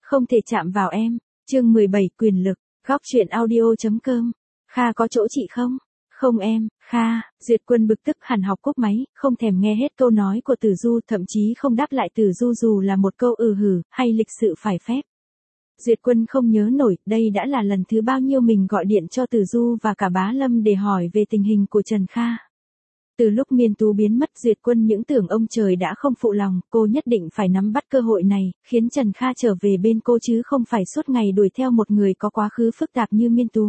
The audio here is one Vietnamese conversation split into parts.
Không thể chạm vào em. Chương 17 quyền lực. Góc truyện audio.com. Kha có chỗ chị không? Không em, Kha. Duyệt Quân bực tức hẳn học cúp máy, không thèm nghe hết câu nói của Tử Du, thậm chí không đáp lại Tử Du dù là một câu hử hay lịch sự phải phép. Duyệt Quân không nhớ nổi, đây đã là lần thứ bao nhiêu mình gọi điện cho Tử Du và cả Bá Lâm để hỏi về tình hình của Trần Kha. Từ lúc Miên Tú biến mất, Duyệt Quân những tưởng ông trời đã không phụ lòng, cô nhất định phải nắm bắt cơ hội này, khiến Trần Kha trở về bên cô chứ không phải suốt ngày đuổi theo một người có quá khứ phức tạp như Miên Tú.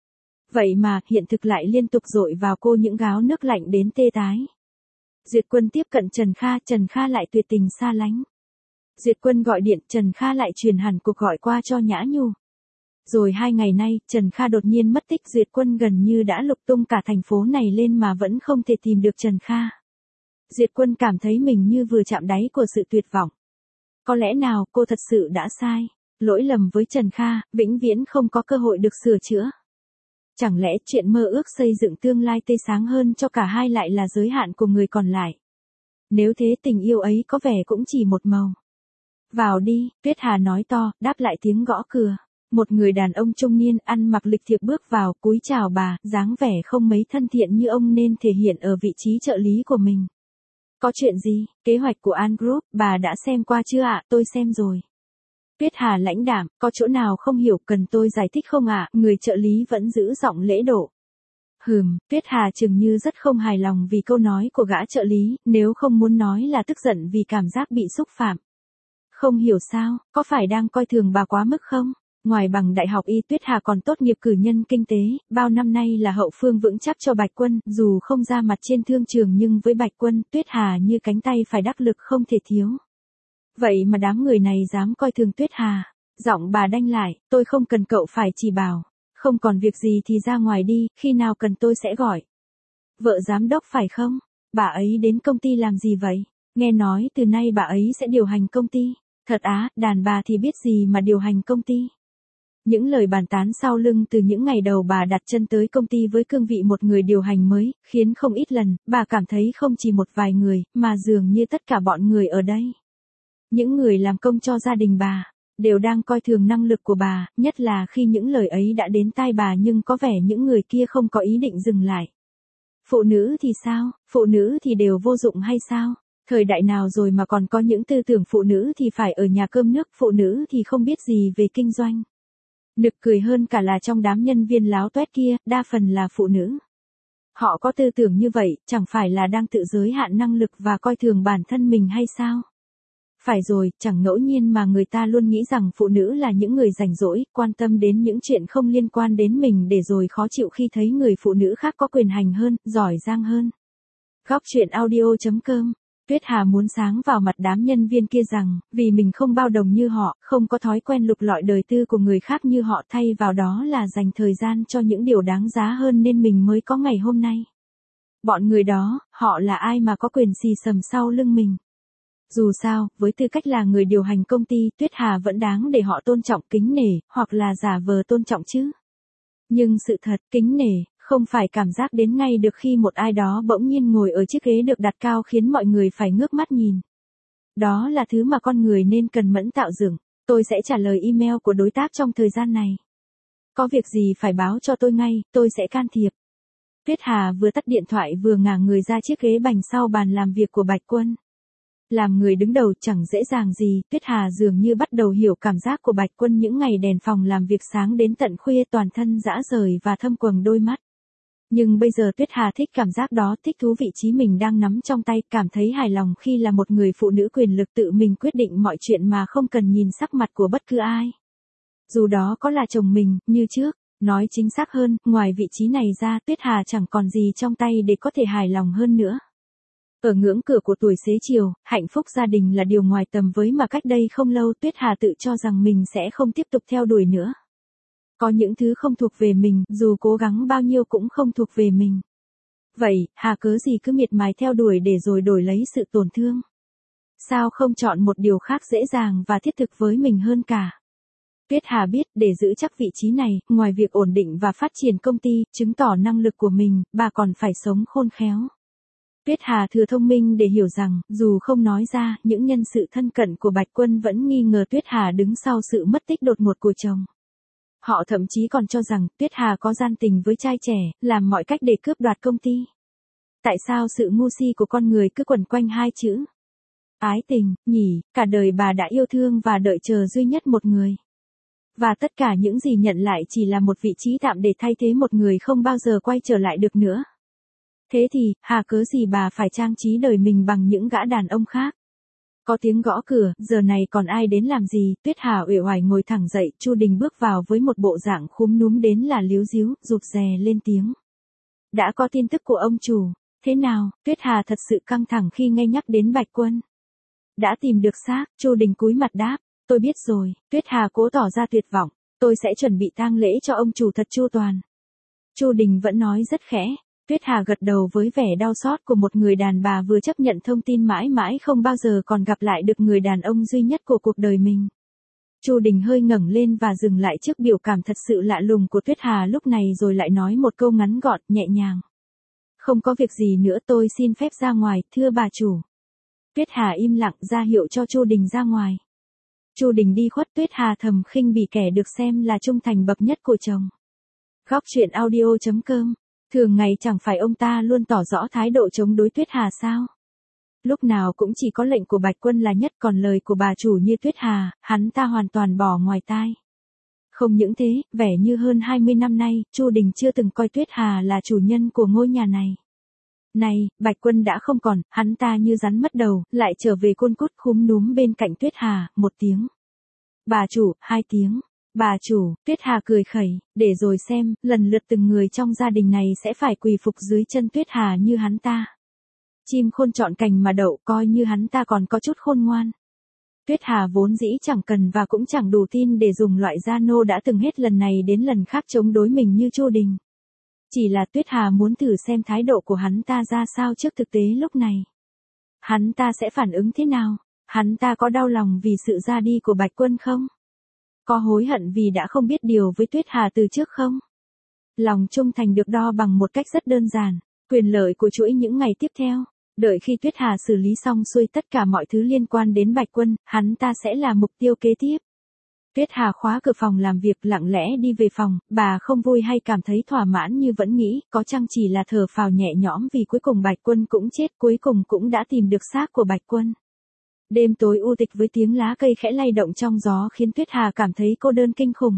Vậy mà, hiện thực lại liên tục dội vào cô những gáo nước lạnh đến tê tái. Duyệt Quân tiếp cận Trần Kha lại tuyệt tình xa lánh. Duyệt Quân gọi điện, Trần Kha lại truyền hẳn cuộc gọi qua cho Nhã Nhu. Rồi 2 ngày nay, Trần Kha đột nhiên mất tích, Duyệt Quân gần như đã lục tung cả thành phố này lên mà vẫn không thể tìm được Trần Kha. Duyệt Quân cảm thấy mình như vừa chạm đáy của sự tuyệt vọng. Có lẽ nào cô thật sự đã sai, lỗi lầm với Trần Kha, vĩnh viễn không có cơ hội được sửa chữa. Chẳng lẽ chuyện mơ ước xây dựng tương lai tươi sáng hơn cho cả hai lại là giới hạn của người còn lại? Nếu thế tình yêu ấy có vẻ cũng chỉ một màu. Vào đi, Tuyết Hà nói to, đáp lại tiếng gõ cửa. Một người đàn ông trung niên ăn mặc lịch thiệp bước vào, cúi chào bà, dáng vẻ không mấy thân thiện như ông nên thể hiện ở vị trí trợ lý của mình. Có chuyện gì? Kế hoạch của An Group, bà đã xem qua chưa ạ? Tôi xem rồi. Tuyết Hà lãnh đạm, có chỗ nào không hiểu cần tôi giải thích không ạ? Người trợ lý vẫn giữ giọng lễ độ. Tuyết Hà chừng như rất không hài lòng vì câu nói của gã trợ lý, nếu không muốn nói là tức giận vì cảm giác bị xúc phạm. Không hiểu sao, có phải đang coi thường bà quá mức không? Ngoài bằng đại học y, Tuyết Hà còn tốt nghiệp cử nhân kinh tế, bao năm nay là hậu phương vững chắc cho Bạch Quân, dù không ra mặt trên thương trường nhưng với Bạch Quân, Tuyết Hà như cánh tay phải đắc lực không thể thiếu. Vậy mà đám người này dám coi thường Tuyết Hà. Giọng bà đanh lại, tôi không cần cậu phải chỉ bảo. Không còn việc gì thì ra ngoài đi, khi nào cần tôi sẽ gọi. Vợ giám đốc phải không? Bà ấy đến công ty làm gì vậy? Nghe nói từ nay bà ấy sẽ điều hành công ty. Thật á, đàn bà thì biết gì mà điều hành công ty. Những lời bàn tán sau lưng từ những ngày đầu bà đặt chân tới công ty với cương vị một người điều hành mới, khiến không ít lần, bà cảm thấy không chỉ một vài người, mà dường như tất cả bọn người ở đây. Những người làm công cho gia đình bà, đều đang coi thường năng lực của bà, nhất là khi những lời ấy đã đến tai bà nhưng có vẻ những người kia không có ý định dừng lại. Phụ nữ thì sao? Phụ nữ thì đều vô dụng hay sao? Thời đại nào rồi mà còn có những tư tưởng phụ nữ thì phải ở nhà cơm nước, phụ nữ thì không biết gì về kinh doanh. Nực cười hơn cả là trong đám nhân viên láo toét kia, đa phần là phụ nữ. Họ có tư tưởng như vậy, chẳng phải là đang tự giới hạn năng lực và coi thường bản thân mình hay sao? Phải rồi, chẳng ngẫu nhiên mà người ta luôn nghĩ rằng phụ nữ là những người rảnh rỗi, quan tâm đến những chuyện không liên quan đến mình để rồi khó chịu khi thấy người phụ nữ khác có quyền hành hơn, giỏi giang hơn. Góc truyện audio.com. Tuyết Hà muốn sáng vào mặt đám nhân viên kia rằng, vì mình không bao đồng như họ, không có thói quen lục lọi đời tư của người khác như họ, thay vào đó là dành thời gian cho những điều đáng giá hơn nên mình mới có ngày hôm nay. Bọn người đó, họ là ai mà có quyền xì xầm sau lưng mình? Dù sao, với tư cách là người điều hành công ty, Tuyết Hà vẫn đáng để họ tôn trọng kính nể, hoặc là giả vờ tôn trọng chứ. Nhưng sự thật, kính nể, không phải cảm giác đến ngay được khi một ai đó bỗng nhiên ngồi ở chiếc ghế được đặt cao khiến mọi người phải ngước mắt nhìn. Đó là thứ mà con người nên cần mẫn tạo dựng. Tôi sẽ trả lời email của đối tác trong thời gian này. Có việc gì phải báo cho tôi ngay, tôi sẽ can thiệp. Tuyết Hà vừa tắt điện thoại vừa ngả người ra chiếc ghế bành sau bàn làm việc của Bạch Quân. Làm người đứng đầu chẳng dễ dàng gì, Tuyết Hà dường như bắt đầu hiểu cảm giác của Bạch Quân những ngày đèn phòng làm việc sáng đến tận khuya, toàn thân rã rời và thâm quầng đôi mắt. Nhưng bây giờ Tuyết Hà thích cảm giác đó, thích thú vị trí mình đang nắm trong tay, cảm thấy hài lòng khi là một người phụ nữ quyền lực tự mình quyết định mọi chuyện mà không cần nhìn sắc mặt của bất cứ ai. Dù đó có là chồng mình, như trước, nói chính xác hơn, ngoài vị trí này ra Tuyết Hà chẳng còn gì trong tay để có thể hài lòng hơn nữa. Ở ngưỡng cửa của tuổi xế chiều, hạnh phúc gia đình là điều ngoài tầm với mà cách đây không lâu Tuyết Hà tự cho rằng mình sẽ không tiếp tục theo đuổi nữa. Có những thứ không thuộc về mình, dù cố gắng bao nhiêu cũng không thuộc về mình. Vậy, hà cớ gì cứ miệt mài theo đuổi để rồi đổi lấy sự tổn thương? Sao không chọn một điều khác dễ dàng và thiết thực với mình hơn cả? Tuyết Hà biết, để giữ chắc vị trí này, ngoài việc ổn định và phát triển công ty, chứng tỏ năng lực của mình, bà còn phải sống khôn khéo. Tuyết Hà thừa thông minh để hiểu rằng, dù không nói ra, những nhân sự thân cận của Bạch Quân vẫn nghi ngờ Tuyết Hà đứng sau sự mất tích đột ngột của chồng. Họ thậm chí còn cho rằng Tuyết Hà có gian tình với trai trẻ, làm mọi cách để cướp đoạt công ty. Tại sao sự ngu si của con người cứ quẩn quanh hai chữ? Ái tình, nhỉ, cả đời bà đã yêu thương và đợi chờ duy nhất một người. Và tất cả những gì nhận lại chỉ là một vị trí tạm để thay thế một người không bao giờ quay trở lại được nữa. Thế thì, hà cớ gì bà phải trang trí đời mình bằng những gã đàn ông khác? Có tiếng gõ cửa, giờ này còn ai đến làm gì? Tuyết Hà uể oải ngồi thẳng dậy, Chu Đình bước vào với một bộ dạng khúm núm đến là líu díu, rụt rè lên tiếng. Đã có tin tức của ông chủ, thế nào? Tuyết Hà thật sự căng thẳng khi nghe nhắc đến Bạch Quân. Đã tìm được xác, Chu Đình cúi mặt đáp, tôi biết rồi. Tuyết Hà cố tỏ ra tuyệt vọng, tôi sẽ chuẩn bị tang lễ cho ông chủ thật chu toàn. Chu Đình vẫn nói rất khẽ. Tuyết Hà gật đầu với vẻ đau xót của một người đàn bà vừa chấp nhận thông tin mãi mãi không bao giờ còn gặp lại được người đàn ông duy nhất của cuộc đời mình. Chu Đình hơi ngẩng lên và dừng lại trước biểu cảm thật sự lạ lùng của Tuyết Hà lúc này rồi lại nói một câu ngắn gọn, nhẹ nhàng. Không có việc gì nữa, tôi xin phép ra ngoài, thưa bà chủ. Tuyết Hà im lặng ra hiệu cho Chu Đình ra ngoài. Chu Đình đi khuất, Tuyết Hà thầm khinh bỉ kẻ được xem là trung thành bậc nhất của chồng. Góc truyện audio.com. Thường ngày chẳng phải ông ta luôn tỏ rõ thái độ chống đối Tuyết Hà sao? Lúc nào cũng chỉ có lệnh của Bạch Quân là nhất, còn lời của bà chủ như Tuyết Hà, hắn ta hoàn toàn bỏ ngoài tai. Không những thế, vẻ như hơn 20 năm nay, Chu Đình chưa từng coi Tuyết Hà là chủ nhân của ngôi nhà này. Này, Bạch Quân đã không còn, hắn ta như rắn mất đầu, lại trở về côn cút khúm núm bên cạnh Tuyết Hà, một tiếng. Bà chủ, hai tiếng. Bà chủ, Tuyết Hà cười khẩy, để rồi xem, lần lượt từng người trong gia đình này sẽ phải quỳ phục dưới chân Tuyết Hà như hắn ta. Chim khôn chọn cành mà đậu, coi như hắn ta còn có chút khôn ngoan. Tuyết Hà vốn dĩ chẳng cần và cũng chẳng đủ tin để dùng loại gia nô đã từng hết lần này đến lần khác chống đối mình như Chu Đình. Chỉ là Tuyết Hà muốn thử xem thái độ của hắn ta ra sao trước thực tế lúc này. Hắn ta sẽ phản ứng thế nào? Hắn ta có đau lòng vì sự ra đi của Bạch Quân không? Có hối hận vì đã không biết điều với Tuyết Hà từ trước không? Lòng trung thành được đo bằng một cách rất đơn giản, quyền lợi của chuỗi những ngày tiếp theo. Đợi khi Tuyết Hà xử lý xong xuôi tất cả mọi thứ liên quan đến Bạch Quân, hắn ta sẽ là mục tiêu kế tiếp. Tuyết Hà khóa cửa phòng làm việc lặng lẽ đi về phòng, bà không vui hay cảm thấy thỏa mãn như vẫn nghĩ, có chăng chỉ là thở phào nhẹ nhõm vì cuối cùng Bạch Quân cũng chết, cuối cùng cũng đã tìm được xác của Bạch Quân. Đêm tối u tịch với tiếng lá cây khẽ lay động trong gió khiến Tuyết Hà cảm thấy cô đơn kinh khủng.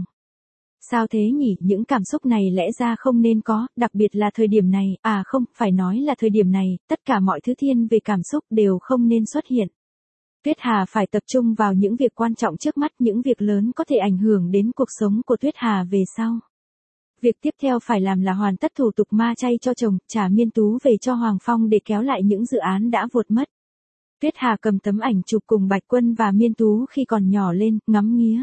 Sao thế nhỉ, những cảm xúc này lẽ ra không nên có, đặc biệt là thời điểm này, không, phải nói là thời điểm này, tất cả mọi thứ thiên về cảm xúc đều không nên xuất hiện. Tuyết Hà phải tập trung vào những việc quan trọng trước mắt, những việc lớn có thể ảnh hưởng đến cuộc sống của Tuyết Hà về sau. Việc tiếp theo phải làm là hoàn tất thủ tục ma chay cho chồng, trả Miên Tú về cho Hoàng Phong để kéo lại những dự án đã vụt mất. Tuyết Hà cầm tấm ảnh chụp cùng Bạch Quân và Miên Tú khi còn nhỏ lên, ngắm nghía.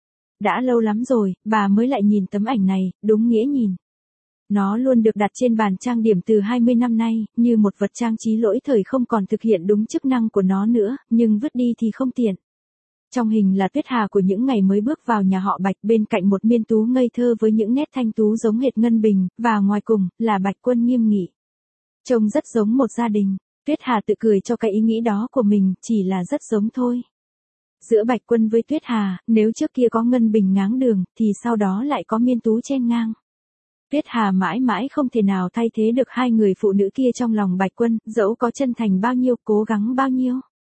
Đã lâu lắm rồi, bà mới lại nhìn tấm ảnh này, đúng nghĩa nhìn. Nó luôn được đặt trên bàn trang điểm từ 20 năm nay, như một vật trang trí lỗi thời không còn thực hiện đúng chức năng của nó nữa, nhưng vứt đi thì không tiện. Trong hình là Tuyết Hà của những ngày mới bước vào nhà họ Bạch, bên cạnh một Miên Tú ngây thơ với những nét thanh tú giống hệt Ngân Bình, và ngoài cùng, là Bạch Quân nghiêm nghị. Trông rất giống một gia đình. Tuyết Hà tự cười cho cái ý nghĩ đó của mình, chỉ là rất giống thôi. Giữa Bạch Quân với Tuyết Hà, nếu trước kia có Ngân Bình ngáng đường, thì sau đó lại có Miên Tú chen ngang. Tuyết Hà mãi mãi không thể nào thay thế được hai người phụ nữ kia trong lòng Bạch Quân, dẫu có chân thành bao nhiêu, cố gắng bao nhiêu.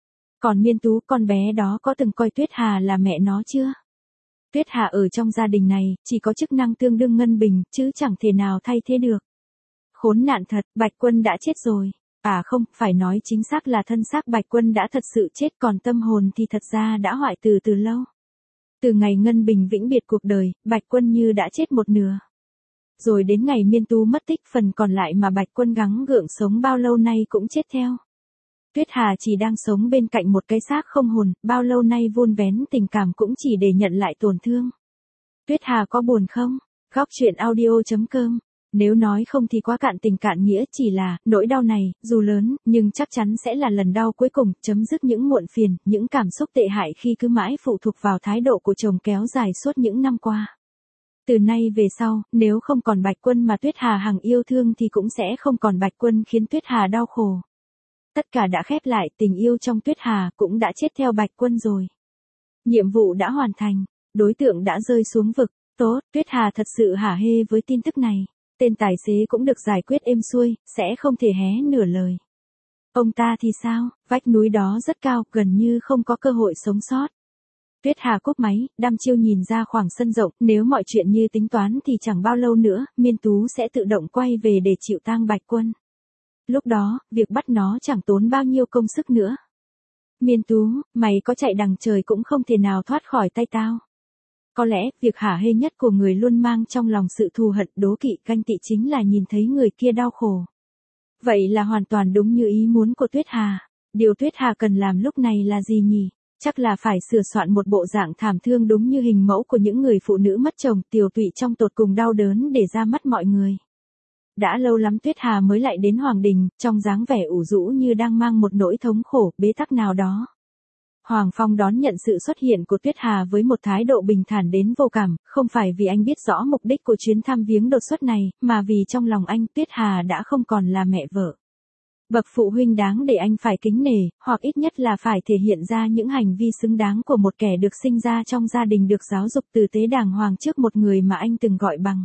Còn Miên Tú, con bé đó có từng coi Tuyết Hà là mẹ nó chưa? Tuyết Hà ở trong gia đình này, chỉ có chức năng tương đương Ngân Bình, chứ chẳng thể nào thay thế được. Khốn nạn thật, Bạch Quân đã chết rồi. Không, phải nói chính xác là thân xác Bạch Quân đã thật sự chết, còn tâm hồn thì thật ra đã hoại tử từ lâu. Từ ngày Ngân Bình vĩnh biệt cuộc đời, Bạch Quân như đã chết một nửa. Rồi đến ngày Miên Tú mất tích, phần còn lại mà Bạch Quân gắng gượng sống bao lâu nay cũng chết theo. Tuyết Hà chỉ đang sống bên cạnh một cái xác không hồn, bao lâu nay vun vén tình cảm cũng chỉ để nhận lại tổn thương. Tuyết Hà có buồn không? Góc truyện audio.com. Nếu nói không thì quá cạn tình cạn nghĩa, chỉ là, nỗi đau này, dù lớn, nhưng chắc chắn sẽ là lần đau cuối cùng, chấm dứt những muộn phiền, những cảm xúc tệ hại khi cứ mãi phụ thuộc vào thái độ của chồng kéo dài suốt những năm qua. Từ nay về sau, nếu không còn Bạch Quân mà Tuyết Hà hằng yêu thương thì cũng sẽ không còn Bạch Quân khiến Tuyết Hà đau khổ. Tất cả đã khép lại, tình yêu trong Tuyết Hà cũng đã chết theo Bạch Quân rồi. Nhiệm vụ đã hoàn thành, đối tượng đã rơi xuống vực. Tốt, Tuyết Hà thật sự hả hê với tin tức này. Tên tài xế cũng được giải quyết êm xuôi, sẽ không thể hé nửa lời. Ông ta thì sao, vách núi đó rất cao, gần như không có cơ hội sống sót. Tuyết Hà cúp máy, đăm chiêu nhìn ra khoảng sân rộng, nếu mọi chuyện như tính toán thì chẳng bao lâu nữa, Miên Tú sẽ tự động quay về để chịu tang Bạch Quân. Lúc đó, việc bắt nó chẳng tốn bao nhiêu công sức nữa. Miên Tú, mày có chạy đằng trời cũng không thể nào thoát khỏi tay tao. Có lẽ, việc hả hê nhất của người luôn mang trong lòng sự thù hận, đố kỵ, ganh tị chính là nhìn thấy người kia đau khổ. Vậy là hoàn toàn đúng như ý muốn của Tuyết Hà. Điều Tuyết Hà cần làm lúc này là gì nhỉ? Chắc là phải sửa soạn một bộ dạng thảm thương đúng như hình mẫu của những người phụ nữ mất chồng, tiều tụy trong tột cùng đau đớn để ra mắt mọi người. Đã lâu lắm Tuyết Hà mới lại đến Hoàng Đình, trong dáng vẻ ủ rũ như đang mang một nỗi thống khổ, bế tắc nào đó. Hoàng Phong đón nhận sự xuất hiện của Tuyết Hà với một thái độ bình thản đến vô cảm, không phải vì anh biết rõ mục đích của chuyến thăm viếng đột xuất này, mà vì trong lòng anh Tuyết Hà đã không còn là mẹ vợ. Bậc phụ huynh đáng để anh phải kính nể, hoặc ít nhất là phải thể hiện ra những hành vi xứng đáng của một kẻ được sinh ra trong gia đình được giáo dục tử tế đàng hoàng trước một người mà anh từng gọi bằng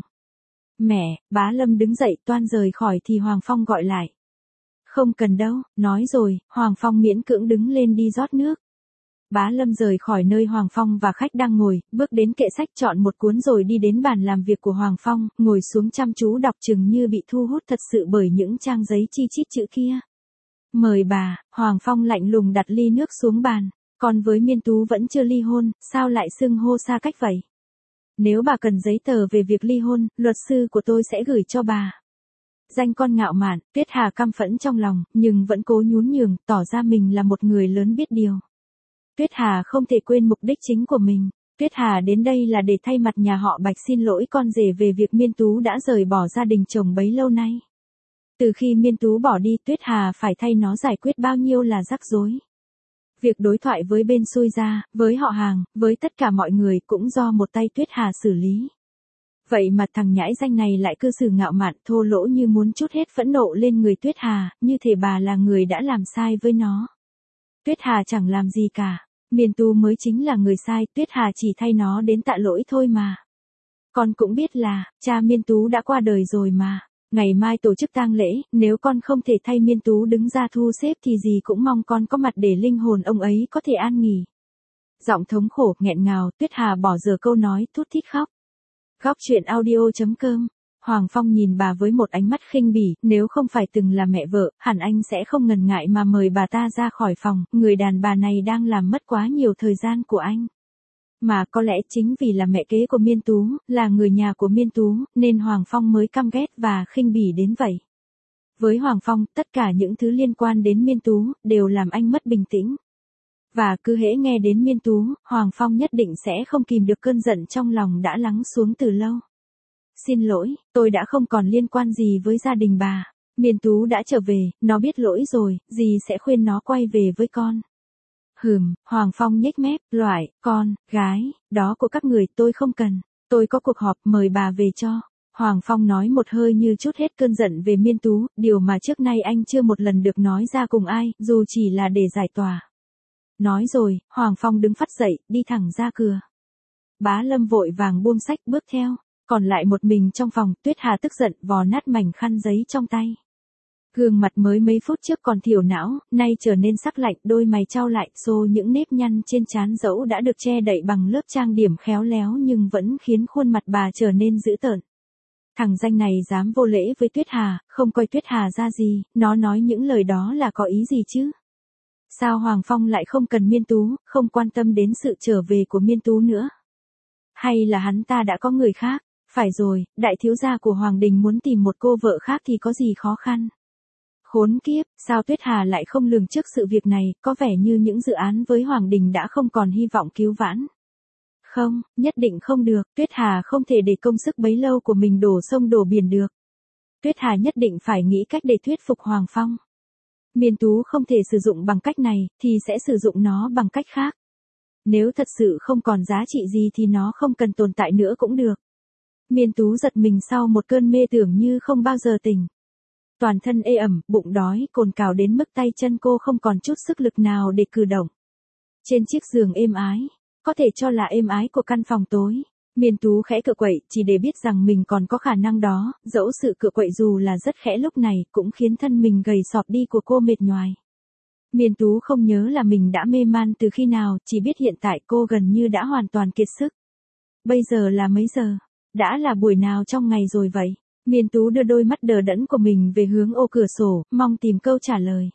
mẹ. Bá Lâm đứng dậy toan rời khỏi thì Hoàng Phong gọi lại. Không cần đâu, nói rồi, Hoàng Phong miễn cưỡng đứng lên đi rót nước. Bá Lâm rời khỏi nơi Hoàng Phong và khách đang ngồi, bước đến kệ sách chọn một cuốn rồi đi đến bàn làm việc của Hoàng Phong, ngồi xuống chăm chú đọc chừng như bị thu hút thật sự bởi những trang giấy chi chít chữ kia. Mời bà, Hoàng Phong lạnh lùng đặt ly nước xuống bàn, còn với Miên Tú vẫn chưa ly hôn, sao lại xưng hô xa cách vậy? Nếu bà cần giấy tờ về việc ly hôn, luật sư của tôi sẽ gửi cho bà. Danh con ngạo mạn, Tuyết Hà căm phẫn trong lòng, nhưng vẫn cố nhún nhường, tỏ ra mình là một người lớn biết điều. Tuyết Hà không thể quên mục đích chính của mình. Tuyết Hà đến đây là để thay mặt nhà họ Bạch xin lỗi con rể về việc Miên Tú đã rời bỏ gia đình chồng bấy lâu nay. Từ khi Miên Tú bỏ đi, Tuyết Hà phải thay nó giải quyết bao nhiêu là rắc rối. Việc đối thoại với bên xui gia, với họ hàng, với tất cả mọi người cũng do một tay Tuyết Hà xử lý. Vậy mà thằng nhãi danh này lại cư xử ngạo mạn thô lỗ như muốn trút hết phẫn nộ lên người Tuyết Hà, như thể bà là người đã làm sai với nó. Tuyết Hà chẳng làm gì cả. Miên Tú mới chính là người sai, Tuyết Hà chỉ thay nó đến tạ lỗi thôi mà. Con cũng biết là, cha Miên Tú đã qua đời rồi mà. Ngày mai tổ chức tang lễ, nếu con không thể thay Miên Tú đứng ra thu xếp thì gì cũng mong con có mặt để linh hồn ông ấy có thể an nghỉ. Giọng thống khổ, nghẹn ngào, Tuyết Hà bỏ dở câu nói, thút thít khóc. Góc truyện audio.com. Hoàng Phong nhìn bà với một ánh mắt khinh bỉ, nếu không phải từng là mẹ vợ, hẳn anh sẽ không ngần ngại mà mời bà ta ra khỏi phòng, người đàn bà này đang làm mất quá nhiều thời gian của anh. Mà có lẽ chính vì là mẹ kế của Miên Tú, là người nhà của Miên Tú, nên Hoàng Phong mới căm ghét và khinh bỉ đến vậy. Với Hoàng Phong, tất cả những thứ liên quan đến Miên Tú, đều làm anh mất bình tĩnh. Và cứ hễ nghe đến Miên Tú, Hoàng Phong nhất định sẽ không kìm được cơn giận trong lòng đã lắng xuống từ lâu. Xin lỗi, tôi đã không còn liên quan gì với gia đình bà. Miên Tú đã trở về, nó biết lỗi rồi, dì sẽ khuyên nó quay về với con. Hoàng Phong nhếch mép, loại, con, gái, đó của các người tôi không cần. Tôi có cuộc họp mời bà về cho. Hoàng Phong nói một hơi như trút hết cơn giận về Miên Tú, điều mà trước nay anh chưa một lần được nói ra cùng ai, dù chỉ là để giải tỏa. Nói rồi, Hoàng Phong đứng phắt dậy, đi thẳng ra cửa. Bá Lâm vội vàng buông sách bước theo. Còn lại một mình trong phòng, Tuyết Hà tức giận vò nát mảnh khăn giấy trong tay. Gương mặt mới mấy phút trước còn thiểu não, nay trở nên sắc lạnh, đôi mày chau lại, xô những nếp nhăn trên trán dẫu đã được che đậy bằng lớp trang điểm khéo léo nhưng vẫn khiến khuôn mặt bà trở nên dữ tợn. Thằng danh này dám vô lễ với Tuyết Hà, không coi Tuyết Hà ra gì, nó nói những lời đó là có ý gì chứ? Sao Hoàng Phong lại không cần Miên Tú, không quan tâm đến sự trở về của Miên Tú nữa? Hay là hắn ta đã có người khác? Phải rồi, đại thiếu gia của Hoàng Đình muốn tìm một cô vợ khác thì có gì khó khăn. Khốn kiếp, sao Tuyết Hà lại không lường trước sự việc này, có vẻ như những dự án với Hoàng Đình đã không còn hy vọng cứu vãn. Không, nhất định không được, Tuyết Hà không thể để công sức bấy lâu của mình đổ sông đổ biển được. Tuyết Hà nhất định phải nghĩ cách để thuyết phục Hoàng Phong. Miên Tú không thể sử dụng bằng cách này, thì sẽ sử dụng nó bằng cách khác. Nếu thật sự không còn giá trị gì thì nó không cần tồn tại nữa cũng được. Miên Tú giật mình sau một cơn mê tưởng như không bao giờ tỉnh. Toàn thân ê ẩm, bụng đói, cồn cào đến mức tay chân cô không còn chút sức lực nào để cử động. Trên chiếc giường êm ái, có thể cho là êm ái của căn phòng tối, Miên Tú khẽ cựa quậy chỉ để biết rằng mình còn có khả năng đó, dẫu sự cựa quậy dù là rất khẽ lúc này cũng khiến thân mình gầy sọp đi của cô mệt nhoài. Miên Tú không nhớ là mình đã mê man từ khi nào, chỉ biết hiện tại cô gần như đã hoàn toàn kiệt sức. Bây giờ là mấy giờ? Đã là buổi nào trong ngày rồi vậy? Miên Tú đưa đôi mắt đờ đẫn của mình về hướng ô cửa sổ, mong tìm câu trả lời.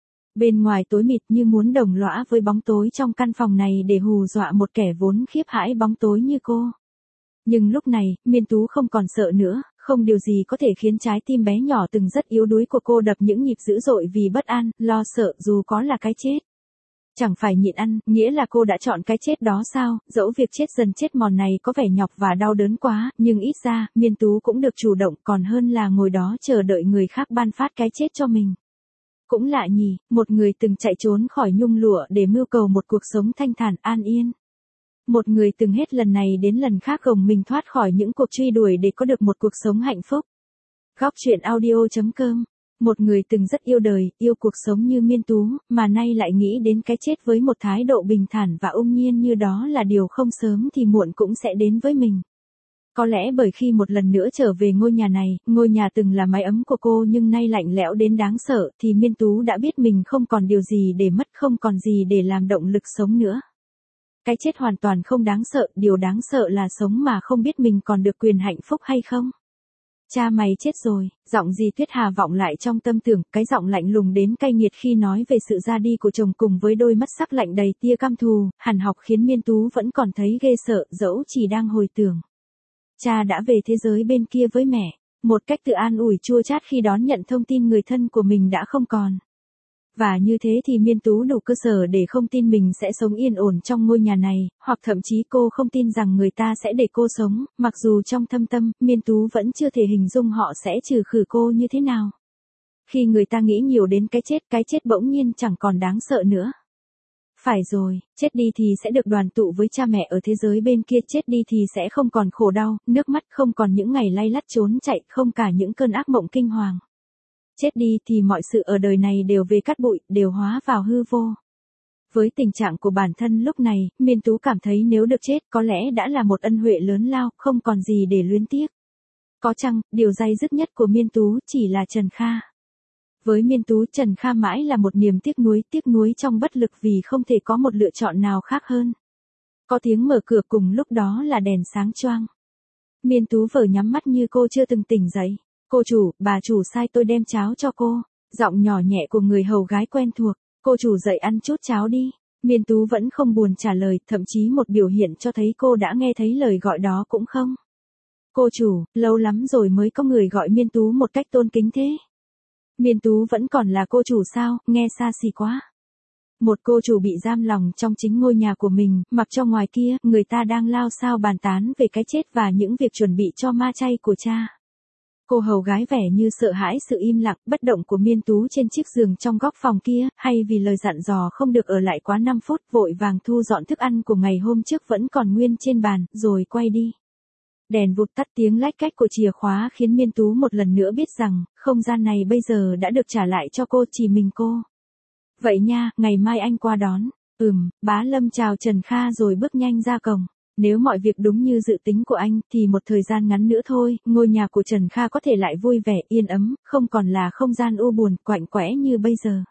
Bên ngoài tối mịt như muốn đồng lõa với bóng tối trong căn phòng này để hù dọa một kẻ vốn khiếp hãi bóng tối như cô. Nhưng lúc này, Miên Tú không còn sợ nữa, không điều gì có thể khiến trái tim bé nhỏ từng rất yếu đuối của cô đập những nhịp dữ dội vì bất an, lo sợ dù có là cái chết. Chẳng phải nhịn ăn, nghĩa là cô đã chọn cái chết đó sao, dẫu việc chết dần chết mòn này có vẻ nhọc và đau đớn quá, nhưng ít ra, Miên Tú cũng được chủ động còn hơn là ngồi đó chờ đợi người khác ban phát cái chết cho mình. Cũng lạ nhỉ, một người từng chạy trốn khỏi nhung lụa để mưu cầu một cuộc sống thanh thản an yên. Một người từng hết lần này đến lần khác gồng mình thoát khỏi những cuộc truy đuổi để có được một cuộc sống hạnh phúc. Góc truyện audio.com. Một người từng rất yêu đời, yêu cuộc sống như Miên Tú, mà nay lại nghĩ đến cái chết với một thái độ bình thản và ung nhiên như đó là điều không sớm thì muộn cũng sẽ đến với mình. Có lẽ bởi khi một lần nữa trở về ngôi nhà này, ngôi nhà từng là mái ấm của cô nhưng nay lạnh lẽo đến đáng sợ, thì Miên Tú đã biết mình không còn điều gì để mất, không còn gì để làm động lực sống nữa. Cái chết hoàn toàn không đáng sợ, điều đáng sợ là sống mà không biết mình còn được quyền hạnh phúc hay không. Cha mày chết rồi, giọng dì Tuyết Hà vọng lại trong tâm tưởng, cái giọng lạnh lùng đến cay nghiệt khi nói về sự ra đi của chồng cùng với đôi mắt sắc lạnh đầy tia căm thù, hằn học khiến Miên Tú vẫn còn thấy ghê sợ, dẫu chỉ đang hồi tưởng. Cha đã về thế giới bên kia với mẹ, một cách tự an ủi chua chát khi đón nhận thông tin người thân của mình đã không còn. Và như thế thì Miên Tú đủ cơ sở để không tin mình sẽ sống yên ổn trong ngôi nhà này, hoặc thậm chí cô không tin rằng người ta sẽ để cô sống, mặc dù trong thâm tâm, Miên Tú vẫn chưa thể hình dung họ sẽ trừ khử cô như thế nào. Khi người ta nghĩ nhiều đến cái chết bỗng nhiên chẳng còn đáng sợ nữa. Phải rồi, chết đi thì sẽ được đoàn tụ với cha mẹ ở thế giới bên kia, chết đi thì sẽ không còn khổ đau, nước mắt, không còn những ngày lay lắt trốn chạy, không cả những cơn ác mộng kinh hoàng. Chết đi thì mọi sự ở đời này đều về cát bụi, đều hóa vào hư vô. Với tình trạng của bản thân lúc này, Miên Tú cảm thấy nếu được chết có lẽ đã là một ân huệ lớn lao, không còn gì để luyến tiếc. Có chăng, điều day dứt nhất của Miên Tú chỉ là Trần Kha. Với Miên Tú, Trần Kha mãi là một niềm tiếc nuối trong bất lực vì không thể có một lựa chọn nào khác hơn. Có tiếng mở cửa cùng lúc đó là đèn sáng choang. Miên Tú vờ nhắm mắt như cô chưa từng tỉnh dậy. Cô chủ, bà chủ sai tôi đem cháo cho cô. Giọng nhỏ nhẹ của người hầu gái quen thuộc. Cô chủ dậy ăn chút cháo đi. Miên Tú vẫn không buồn trả lời, thậm chí một biểu hiện cho thấy cô đã nghe thấy lời gọi đó cũng không. Cô chủ, lâu lắm rồi mới có người gọi Miên Tú một cách tôn kính thế. Miên Tú vẫn còn là cô chủ sao, nghe xa xỉ quá. Một cô chủ bị giam lòng trong chính ngôi nhà của mình, mặc cho ngoài kia, người ta đang lao xao bàn tán về cái chết và những việc chuẩn bị cho ma chay của cha. Cô hầu gái vẻ như sợ hãi sự im lặng, bất động của Miên Tú trên chiếc giường trong góc phòng kia, hay vì lời dặn dò không được ở lại quá 5 phút, vội vàng thu dọn thức ăn của ngày hôm trước vẫn còn nguyên trên bàn, rồi quay đi. Đèn vụt tắt, tiếng lách cách của chìa khóa khiến Miên Tú một lần nữa biết rằng, không gian này bây giờ đã được trả lại cho cô, chỉ mình cô. Vậy nha, ngày mai anh qua đón. Bá Lâm chào Trần Kha rồi bước nhanh ra cổng. Nếu mọi việc đúng như dự tính của anh, thì một thời gian ngắn nữa thôi, ngôi nhà của Trần Kha có thể lại vui vẻ, yên ấm, không còn là không gian u buồn, quạnh quẽ như bây giờ.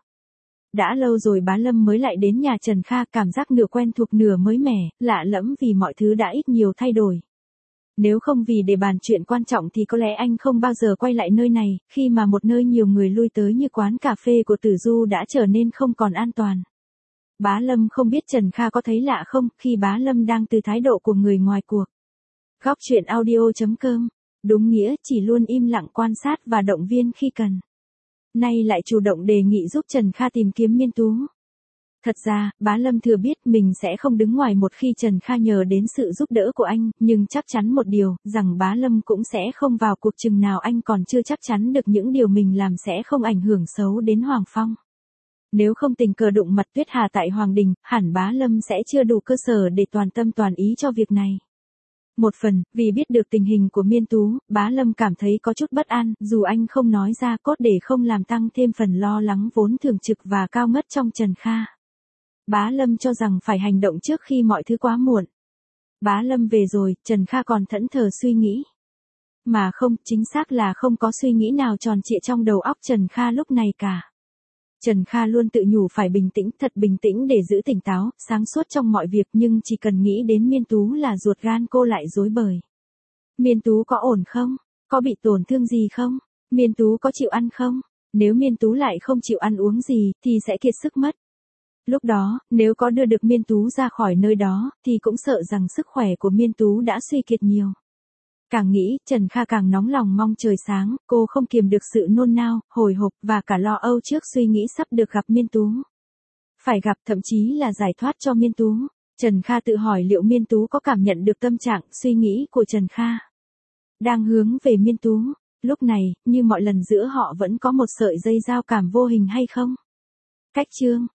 Đã lâu rồi Bá Lâm mới lại đến nhà Trần Kha, cảm giác nửa quen thuộc nửa mới mẻ, lạ lẫm vì mọi thứ đã ít nhiều thay đổi. Nếu không vì để bàn chuyện quan trọng thì có lẽ anh không bao giờ quay lại nơi này, khi mà một nơi nhiều người lui tới như quán cà phê của Tử Du đã trở nên không còn an toàn. Bá Lâm không biết Trần Kha có thấy lạ không, khi Bá Lâm đang từ thái độ của người ngoài cuộc. Góc truyện audio.com. Đúng nghĩa, chỉ luôn im lặng quan sát và động viên khi cần. Nay lại chủ động đề nghị giúp Trần Kha tìm kiếm Miên Tú. Thật ra, Bá Lâm thừa biết mình sẽ không đứng ngoài một khi Trần Kha nhờ đến sự giúp đỡ của anh, nhưng chắc chắn một điều, rằng Bá Lâm cũng sẽ không vào cuộc chừng nào anh còn chưa chắc chắn được những điều mình làm sẽ không ảnh hưởng xấu đến Hoàng Phong. Nếu không tình cờ đụng mặt Tuyết Hà tại Hoàng Đình, hẳn Bá Lâm sẽ chưa đủ cơ sở để toàn tâm toàn ý cho việc này. Một phần, vì biết được tình hình của Miên Tú, Bá Lâm cảm thấy có chút bất an, dù anh không nói ra cốt để không làm tăng thêm phần lo lắng vốn thường trực và cao ngất trong Trần Kha. Bá Lâm cho rằng phải hành động trước khi mọi thứ quá muộn. Bá Lâm về rồi, Trần Kha còn thẫn thờ suy nghĩ. Mà không, chính xác là không có suy nghĩ nào tròn trịa trong đầu óc Trần Kha lúc này cả. Trần Kha luôn tự nhủ phải bình tĩnh, thật bình tĩnh để giữ tỉnh táo, sáng suốt trong mọi việc, nhưng chỉ cần nghĩ đến Miên Tú là ruột gan cô lại rối bời. Miên Tú có ổn không? Có bị tổn thương gì không? Miên Tú có chịu ăn không? Nếu Miên Tú lại không chịu ăn uống gì, thì sẽ kiệt sức mất. Lúc đó, nếu có đưa được Miên Tú ra khỏi nơi đó, thì cũng sợ rằng sức khỏe của Miên Tú đã suy kiệt nhiều. Càng nghĩ, Trần Kha càng nóng lòng mong trời sáng, cô không kiềm được sự nôn nao, hồi hộp và cả lo âu trước suy nghĩ sắp được gặp Miên Tú. Phải gặp, thậm chí là giải thoát cho Miên Tú. Trần Kha tự hỏi liệu Miên Tú có cảm nhận được tâm trạng, suy nghĩ của Trần Kha đang hướng về Miên Tú. Lúc này, như mọi lần giữa họ vẫn có một sợi dây giao cảm vô hình hay không? Cách chương